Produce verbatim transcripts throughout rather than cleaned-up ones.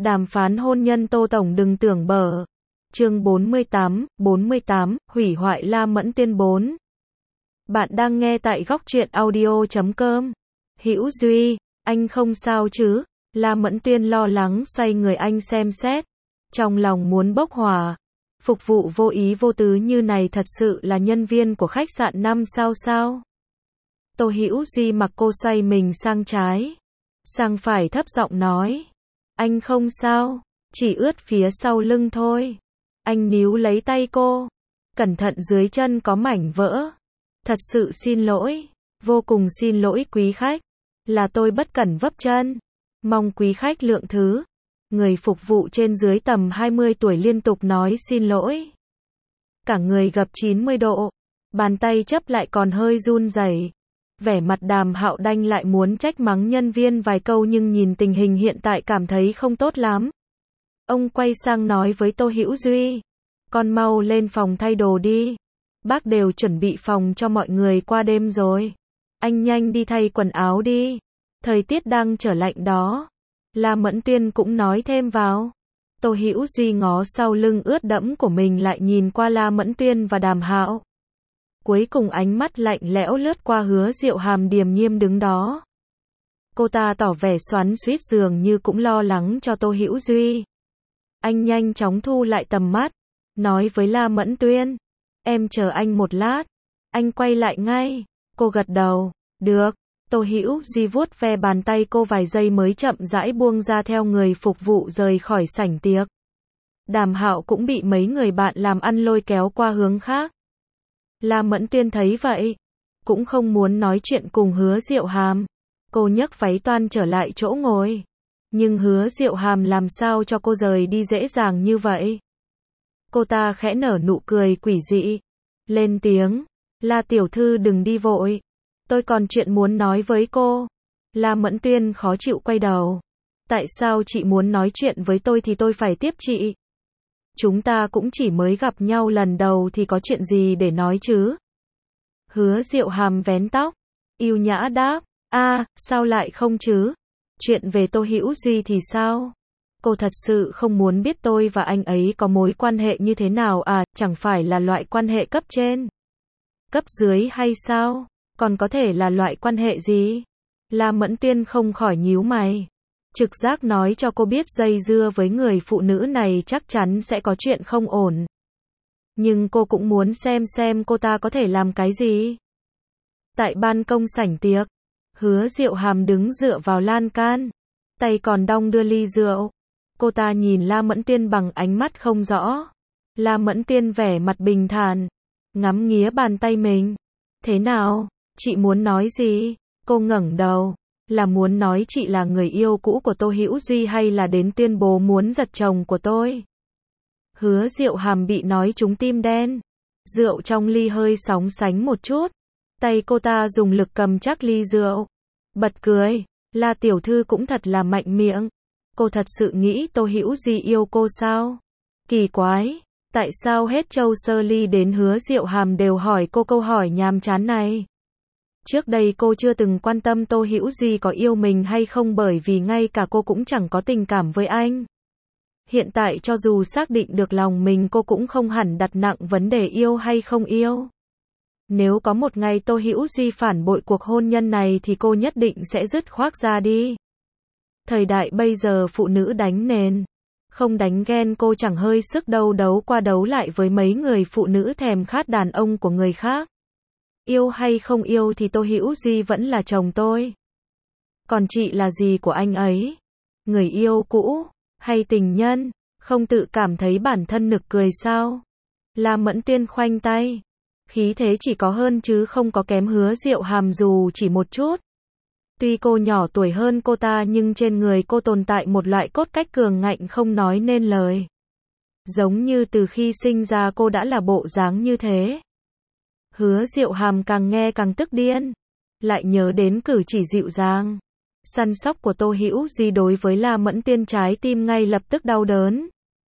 Đàm phán hôn nhân Tô Tổng đừng tưởng bở. Chương bốn mươi tám, bốn mươi tám, hủy hoại La Mẫn Tiên bốn. Bạn đang nghe tại góc truyện audio chấm com. Hữu Duy, anh không sao chứ? La Mẫn Tiên lo lắng xoay người anh xem xét. Trong lòng muốn bốc hỏa. Phục vụ vô ý vô tứ như này thật sự là nhân viên của khách sạn năm sao sao? Tô Hữu Duy mặc cô xoay mình sang trái. Sang phải thấp giọng nói. Anh không sao, chỉ ướt phía sau lưng thôi. Anh níu lấy tay cô. Cẩn thận dưới chân có mảnh vỡ. Thật sự xin lỗi. Vô cùng xin lỗi quý khách. Là tôi bất cẩn vấp chân. Mong quý khách lượng thứ. Người phục vụ trên dưới tầm hai mươi tuổi liên tục nói xin lỗi. Cả người gập chín mươi độ. Bàn tay chấp lại còn hơi run rẩy. Vẻ mặt Đàm Hạo Đanh lại muốn trách mắng nhân viên vài câu nhưng nhìn tình hình hiện tại cảm thấy không tốt lắm. Ông quay sang nói với Tô Hữu Duy. Con mau lên phòng thay đồ đi. Bác đều chuẩn bị phòng cho mọi người qua đêm rồi. Anh nhanh đi thay quần áo đi. Thời tiết đang trở lạnh đó. La Mẫn Tiên cũng nói thêm vào. Tô Hữu Duy ngó sau lưng ướt đẫm của mình lại nhìn qua La Mẫn Tiên và Đàm Hạo. Cuối cùng ánh mắt lạnh lẽo lướt qua Hứa Diệu Hàm điềm nhiên đứng đó. Cô ta tỏ vẻ xoắn xuýt dường như cũng lo lắng cho Tô Hữu Duy. Anh nhanh chóng thu lại tầm mắt, nói với La Mẫn Tuyên. Em chờ anh một lát. Anh quay lại ngay. Cô gật đầu. Được. Tô Hữu Duy vuốt ve bàn tay cô vài giây mới chậm rãi buông ra theo người phục vụ rời khỏi sảnh tiệc. Đàm Hạo cũng bị mấy người bạn làm ăn lôi kéo qua hướng khác. La Mẫn Tiên thấy vậy, cũng không muốn nói chuyện cùng Hứa Diệu Hàm. Cô nhấc váy toan trở lại chỗ ngồi. Nhưng Hứa Diệu Hàm làm sao cho cô rời đi dễ dàng như vậy? Cô ta khẽ nở nụ cười quỷ dị. Lên tiếng. La tiểu thư đừng đi vội. Tôi còn chuyện muốn nói với cô. La Mẫn Tuyên khó chịu quay đầu. Tại sao chị muốn nói chuyện với tôi thì tôi phải tiếp chị? Chúng ta cũng chỉ mới gặp nhau lần đầu thì có chuyện gì để nói chứ? Hứa Diệu Hàm vén tóc. Yêu nhã đáp. A, sao lại không chứ? Chuyện về Tô Hữu Duy thì sao? Cô thật sự không muốn biết tôi và anh ấy có mối quan hệ như thế nào à, chẳng phải là loại quan hệ cấp trên, cấp dưới hay sao? Còn có thể là loại quan hệ gì? La Mẫn Tiên không khỏi nhíu mày. Trực giác nói cho cô biết dây dưa với người phụ nữ này chắc chắn sẽ có chuyện không ổn. Nhưng cô cũng muốn xem xem cô ta có thể làm cái gì. Tại ban công sảnh tiệc, Hứa Diệu Hàm đứng dựa vào lan can, tay còn đong đưa ly rượu. Cô ta nhìn La Mẫn Tiên bằng ánh mắt không rõ. La Mẫn Tiên vẻ mặt bình thản, ngắm nghía bàn tay mình. Thế nào, chị muốn nói gì? Cô ngẩng đầu. Là muốn nói chị là người yêu cũ của Tô Hữu Duy hay là đến tuyên bố muốn giật chồng của tôi? Hứa Diệu Hàm bị nói trúng tim đen. Rượu trong ly hơi sóng sánh một chút. Tay cô ta dùng lực cầm chắc ly rượu. Bật cười. La tiểu thư cũng thật là mạnh miệng. Cô thật sự nghĩ Tô Hữu Duy yêu cô sao? Kỳ quái. Tại sao hết Châu Sơ Ly đến Hứa Diệu Hàm đều hỏi cô câu hỏi nhàm chán này? Trước đây cô chưa từng quan tâm Tô Hữu Duy có yêu mình hay không bởi vì ngay cả cô cũng chẳng có tình cảm với anh. Hiện tại cho dù xác định được lòng mình cô cũng không hẳn đặt nặng vấn đề yêu hay không yêu. Nếu có một ngày Tô Hữu Duy phản bội cuộc hôn nhân này thì cô nhất định sẽ dứt khoát ra đi. Thời đại bây giờ phụ nữ đánh nền, không đánh ghen cô chẳng hơi sức đâu đấu qua đấu lại với mấy người phụ nữ thèm khát đàn ông của người khác. Yêu hay không yêu thì Tô Hữu Duy vẫn là chồng tôi. Còn chị là gì của anh ấy? Người yêu cũ, hay tình nhân? Không tự cảm thấy bản thân nực cười sao? La Mẫn Tiên khoanh tay. Khí thế chỉ có hơn chứ không có kém Hứa Diệu Hàm dù chỉ một chút. Tuy cô nhỏ tuổi hơn cô ta nhưng trên người cô tồn tại một loại cốt cách cường ngạnh không nói nên lời. Giống như từ khi sinh ra cô đã là bộ dáng như thế. Hứa Diệu Hàm càng nghe càng tức điên. Lại nhớ đến cử chỉ dịu dàng, săn sóc của Tô Hữu Duy đối với La Mẫn Tiên trái tim ngay lập tức đau đớn.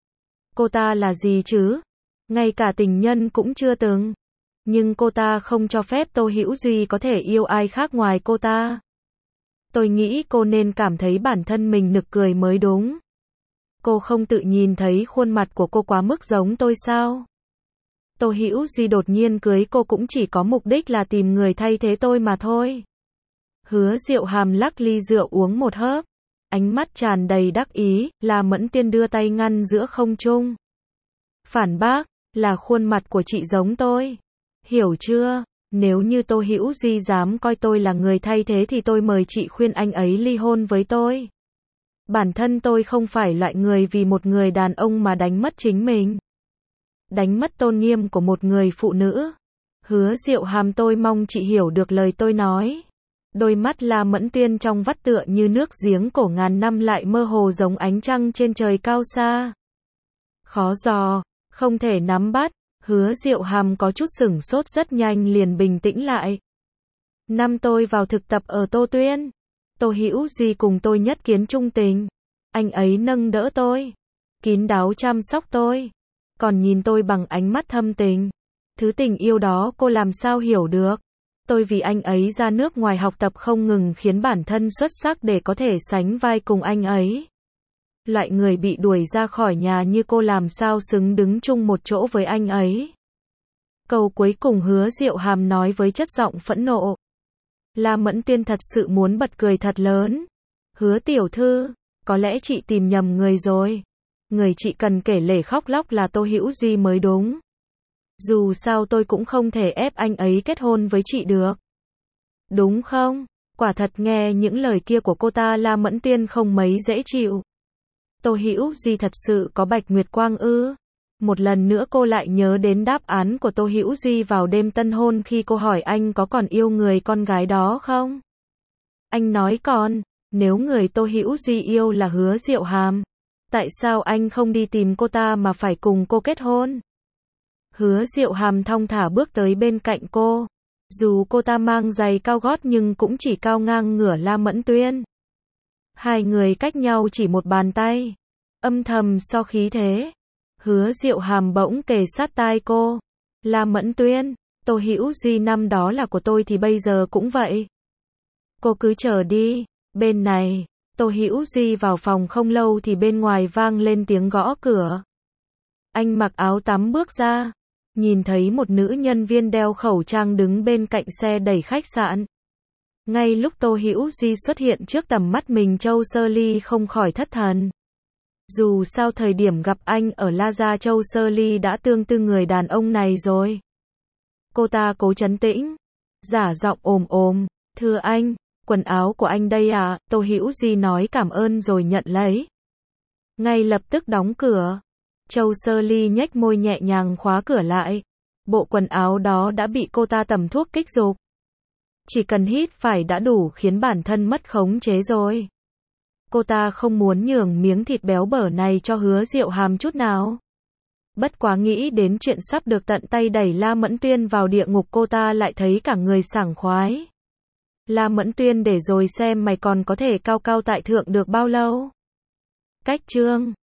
Cô ta là gì chứ? Ngay cả tình nhân cũng chưa từng. Nhưng cô ta không cho phép Tô Hữu Duy có thể yêu ai khác ngoài cô ta. Tôi nghĩ cô nên cảm thấy bản thân mình nực cười mới đúng. Cô không tự nhìn thấy khuôn mặt của cô quá mức giống tôi sao? Tô Hữu Duy đột nhiên cưới cô cũng chỉ có mục đích là tìm người thay thế tôi mà thôi. Hứa Diệu Hàm lắc ly rượu uống một hớp, ánh mắt tràn đầy đắc ý, La Mẫn Tiên đưa tay ngăn giữa không trung. Phản bác, là khuôn mặt của chị giống tôi. Hiểu chưa? Nếu như Tô Hữu Duy dám coi tôi là người thay thế thì tôi mời chị khuyên anh ấy ly hôn với tôi. Bản thân tôi không phải loại người vì một người đàn ông mà đánh mất chính mình. Đánh mất tôn nghiêm của một người phụ nữ. Hứa Diệu Hàm, tôi mong chị hiểu được lời tôi nói. Đôi mắt La Mẫn Tuyên trong vắt tựa như nước giếng cổ ngàn năm lại mơ hồ giống ánh trăng trên trời cao xa. Khó dò, không thể nắm bắt. Hứa Diệu Hàm có chút sửng sốt, rất nhanh liền bình tĩnh lại. Năm tôi vào thực tập ở Tô Tuyên, Tô Hữu Duy cùng tôi nhất kiến trung tình. Anh ấy nâng đỡ tôi, kín đáo chăm sóc tôi, còn nhìn tôi bằng ánh mắt thâm tình. Thứ tình yêu đó cô làm sao hiểu được. Tôi vì anh ấy ra nước ngoài học tập không ngừng khiến bản thân xuất sắc để có thể sánh vai cùng anh ấy. Loại người bị đuổi ra khỏi nhà như cô làm sao xứng đứng chung một chỗ với anh ấy. Câu cuối cùng Hứa Diệu Hàm nói với chất giọng phẫn nộ. La Mẫn Tiên thật sự muốn bật cười thật lớn. Hứa tiểu thư, có lẽ chị tìm nhầm người rồi. Người chị cần kể lể khóc lóc là Tô Hữu Duy mới đúng. Dù sao tôi cũng không thể ép anh ấy kết hôn với chị được. Đúng không? Quả thật nghe những lời kia của cô ta La Mẫn Tiên không mấy dễ chịu. Tô Hữu Duy thật sự có Bạch Nguyệt Quang ư? Một lần nữa cô lại nhớ đến đáp án của Tô Hữu Duy vào đêm tân hôn khi cô hỏi anh có còn yêu người con gái đó không? Anh nói còn, nếu người Tô Hữu Duy yêu là Hứa Diệu Hàm, tại sao anh không đi tìm cô ta mà phải cùng cô kết hôn? Hứa Diệu Hàm thong thả bước tới bên cạnh cô. Dù cô ta mang giày cao gót nhưng cũng chỉ cao ngang ngửa La Mẫn Tuyên. Hai người cách nhau chỉ một bàn tay. Âm thầm so khí thế. Hứa Diệu Hàm bỗng kề sát tai cô. La Mẫn Tuyên, Tô Hữu Duy năm đó là của tôi thì bây giờ cũng vậy. Cô cứ chờ đi. Bên này, Tô Hữu Duy vào phòng không lâu thì bên ngoài vang lên tiếng gõ cửa. Anh mặc áo tắm bước ra. Nhìn thấy một nữ nhân viên đeo khẩu trang đứng bên cạnh xe đẩy khách sạn. Ngay lúc Tô Hữu Duy xuất hiện trước tầm mắt mình, Châu Sơ Ly không khỏi thất thần. Dù sao thời điểm gặp anh ở La Gia, Châu Sơ Ly đã tương tư người đàn ông này rồi. Cô ta cố trấn tĩnh, giả giọng ồm ồm, thưa anh, quần áo của anh đây à? Tô Hữu Duy nói cảm ơn rồi nhận lấy. Ngay lập tức đóng cửa. Châu Sơ Ly nhếch môi nhẹ nhàng khóa cửa lại. Bộ quần áo đó đã bị cô ta tẩm thuốc kích dục. Chỉ cần hít phải đã đủ khiến bản thân mất khống chế rồi. Cô ta không muốn nhường miếng thịt béo bở này cho Hứa Diệu Hàm chút nào. Bất quá nghĩ đến chuyện sắp được tận tay đẩy La Mẫn Tuyên vào địa ngục, cô ta lại thấy cả người sảng khoái. La Mẫn Tuyên, để rồi xem mày còn có thể cao cao tại thượng được bao lâu. Cách chương